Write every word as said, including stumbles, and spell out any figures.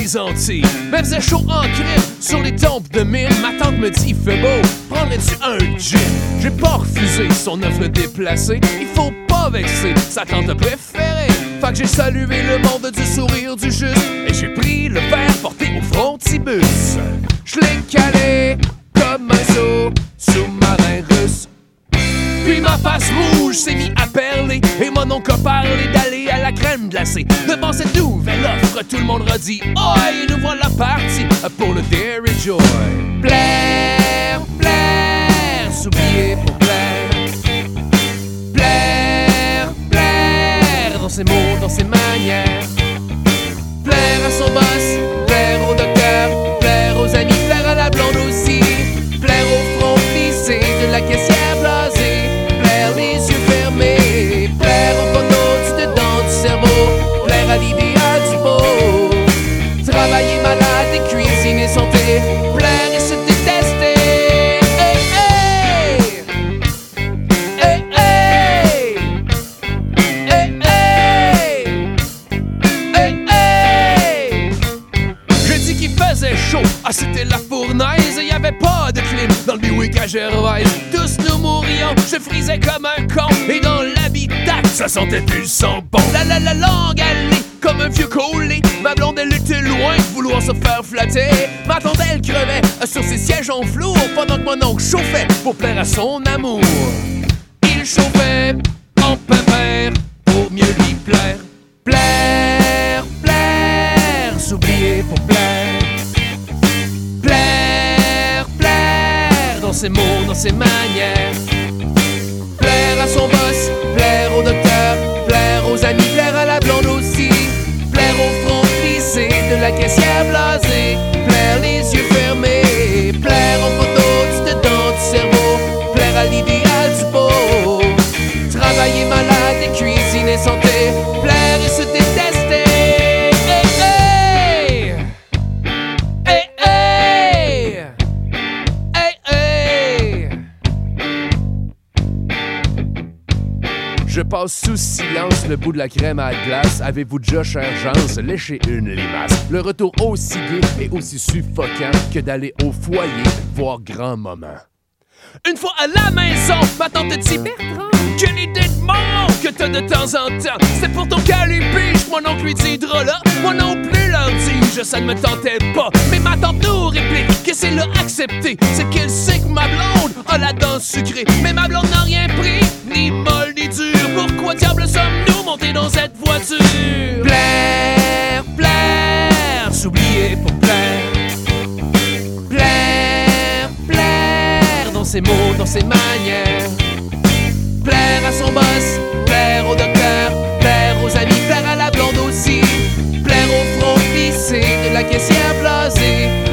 les Antilles. Mais faisait chaud en crime sur les tombes de mine. Ma tante me dit, il fait beau, prendrais-tu un gin? J'ai pas refusé son offre déplacée. Il faut pas vexer sa tante préférée. Fait que j'ai salué le monde du sourire du juste et j'ai pris le verre porté au frontibus. Je l'ai calé comme un saut sous-marin russe. Puis ma face rouge s'est mis à perler et mon oncle a parlé d'aller à la crème glacée. Devant cette nouvelle offre, tout le monde redit oi, et nous voilà partis pour le Dairy Joy. Plaire, plaire, s'oublier pour plaire. Plaire, plaire, dans ses mots, dans ses manières. Plaire à son boss, plaire au docteur, plaire aux amis, plaire à la blonde aussi. Plaire au front plissé de la caissière blasée. Plaire les yeux fermés, plaire au photos du dedans du cerveau, plaire à l'idéal du beau. Travailler malade et cuisiner santé, plaire et se détester. Hey, hey! Hey, hey! Hey, hey! Hey, hey! J'ai dit qu'il faisait chaud, ah c'était la fournaise, et y'avait pas de clim dans le Buick à Gervaise. Tous nous mourions, je frisais comme un con, et dans l'habitat, ça sentait plus le sang bon. La la la langue allée, comme un vieux collé. Ma blonde elle était loin de vouloir se faire flatter. Ma tante elle crevait sur ses sièges en velours, pendant que mon oncle chauffait pour plaire à son amour. Il chauffait en pimpère pour mieux lui plaire. Plaire, plaire, s'oublier pour plaire. Plaire, plaire, dans ses mots, dans ses manières. Plaire à son boss, plaire au docteur, plaire aux amis, plaire à la blonde aussi. Plaire au front plissé de la caissière blasée. Plaire les yeux fermés, plaire aux photos du dedans du cerveau. Plaire à l'idéal du beau. Travailler malade et cuisiner santé. Plaire et se détester. Hey, hey! Hey, hey! Hey, hey! Je passe sous silence le bout de la crème à glace. Avez-vous déjà, chère Jance, léché une limace? Le retour aussi gai et aussi suffocant que d'aller au foyer voir grand-maman. Une fois à la maison, ma tante dit Bertrand, quelle idée de mort que t'as de temps en temps. C'est pour ton calipiche, mon oncle lui dit drôle. Moi non plus leur dis, ça ne me tentait pas. Mais ma tante nous réplique que c'est le accepté. C'est qu'elle sait que ma blonde a la dent sucrée. Mais ma blonde n'a rien pris, ni molle ni dur. Pourquoi diable sommes-nous montés dans cette voiture? Plaire, plaire, s'oublier pour plaire. Plaire, plaire, dans ses mots, dans ses manières. Plaire à son boss, plaire au docteur, plaire aux amis, plaire à la blonde aussi. Plaire au front plissé de la caissière blasée.